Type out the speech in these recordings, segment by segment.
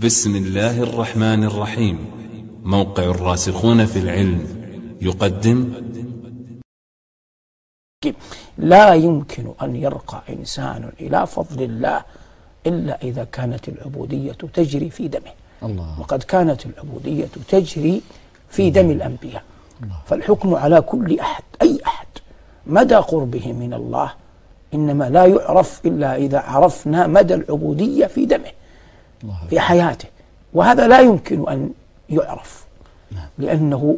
بسم الله الرحمن الرحيم. موقع الراسخون في العلم يقدم. لا يمكن أن يرقى إنسان إلى فضل الله إلا إذا كانت العبودية تجري في دمه. الله. وقد كانت العبودية تجري في دم الأنبياء. فالحكم على كل أحد، أي أحد، مدى قربه من الله إنما لا يعرف إلا إذا عرفنا مدى العبودية في دمه في حياته، وهذا لا يمكن أن يعرف لأنه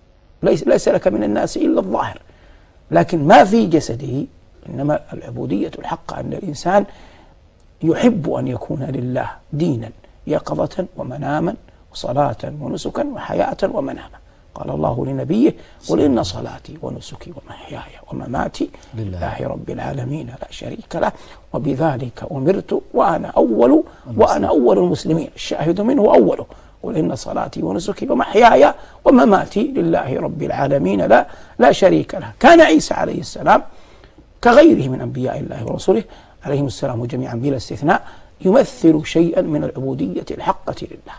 ليس لك من الناس إلا الظاهر، لكن ما في جسده. إنما العبودية الحقة أن الإنسان يحب أن يكون لله دينا يقظة ومناما وصلاة ونسكا وحياة ومناما. قال الله لنبيه: قل إن صلاتي ونسكي ومحياي ومماتي لله رب العالمين لا شريك له وبذلك أمرت وأنا أول المسلمين. الشاهد منه أوله. قل إن صلاتي ونسكي ومحياي ومماتي لله رب العالمين لا شريك له. كان عيسى عليه السلام كغيره من أنبياء الله ورسله عليهم السلام جميعا بلا استثناء يمثل شيئا من العبودية الحقة لله،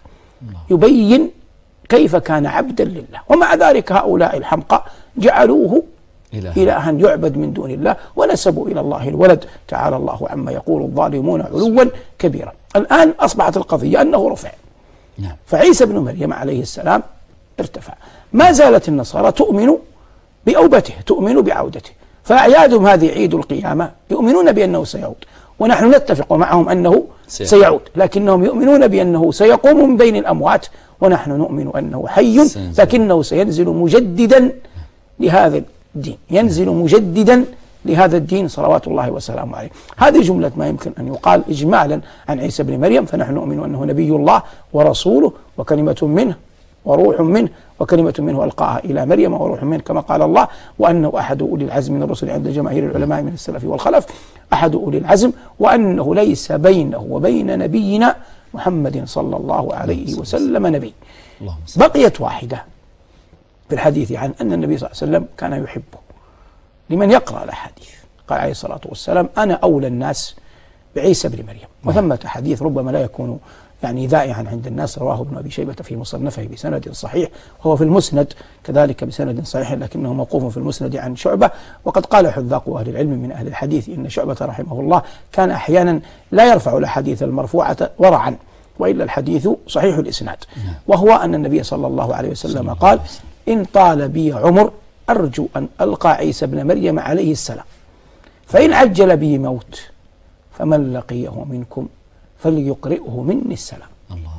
يبين كيف كان عبدا لله. ومع ذلك هؤلاء الحمقى جعلوه إلها يعبد من دون الله ونسبوا إلى الله الولد. تعالى الله عما يقول الظالمون علوا كبيرا. الآن أصبحت القضية أنه رفع، فعيسى بن مريم عليه السلام ارتفع. ما زالت النصارى تؤمن بأوبته، تؤمن بعودته، فأعيادهم هذه عيد القيامة يؤمنون بأنه سيعود، ونحن نتفق معهم أنه سيعود، لكنهم يؤمنون بأنه سيقوم من بين الأموات، ونحن نؤمن أنه حي لكنه سينزل مجددا لهذا الدين، ينزل مجددا لهذا الدين صلوات الله وسلامه عليه. هذه جملة ما يمكن أن يقال إجمالا عن عيسى بن مريم. فنحن نؤمن أنه نبي الله ورسوله وكلمة منه وروح منه، وكلمة منه ألقاها إلى مريم وروح منه كما قال الله، وأنه أحد أولي العزم من الرسل عند جماهير العلماء من السلف والخلف، أحد أولي العزم، وأنه ليس بينه وبين نبينا محمد صلى الله عليه وسلم نبي. بقيت واحدة في الحديث عن أن النبي صلى الله عليه وسلم كان يحبه. لمن يقرأ الأحاديث قال عليه الصلاة والسلام: أنا أولى الناس بعيسى بن مريم. وثمة حديث ربما لا يكون ذائعا عند الناس، رواه ابن أبي شيبة في مصنفه بسند صحيح، وهو في المسند كذلك بسند صحيح، لكنه موقوف في المسند عن شعبة. وقد قال حذاق أهل العلم من أهل الحديث إن شعبة رحمه الله كان أحيانا لا يرفع الأحاديث المرفوعة ورعا، وإلا الحديث صحيح الإسناد. وهو أن النبي صلى الله عليه وسلم قال: إن طال بي عمر أرجو أن ألقى عيسى بن مريم عليه السلام، فإن عجل بي موت فمن لقيه منكم فليقرئه مني السلام. الله.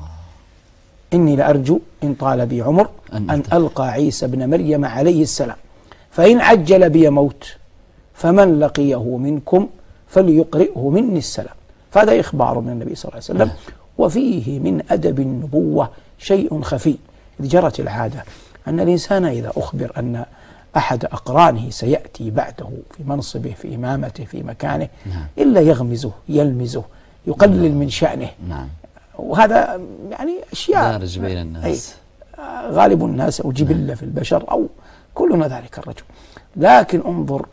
إني لأرجو إن طال بي عمر أن ألقى عيسى بن مريم عليه السلام، فإن عجل بي موت فمن لقيه منكم فليقرئه مني السلام. فهذا إخبار من النبي صلى الله عليه وسلم، وفيه من أدب النبوة شيء خفي. إذ جرت العادة أن الإنسان إذا أخبر أن أحد أقرانه سيأتي بعده في منصبه في إمامته في مكانه إلا يغمزه يلمزه يقلل من شأنه. وهذا يعني أشياء دارج بين الناس، غالب الناس أو جبلة في البشر أو كلنا ذلك الرجل. لكن انظر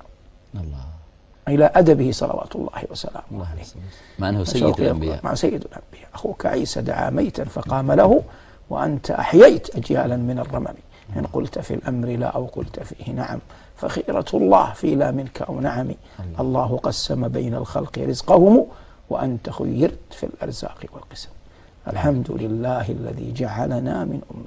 إلى أدبه صلوات الله وسلامه عليه، مع أنه سيد الأنبياء، مع سيد الأنبياء. أخوك عيسى دعا ميتا فقام له وأنت أحييت أجيالا من الرمم. إن قلت في الأمر لا أو قلت فيه نعم فخيرة الله في لا منك أو نعم. الله قسم بين الخلق رزقهم وأنت خيرت في الأرزاق والقسم. الحمد لله الذي جعلنا من أمة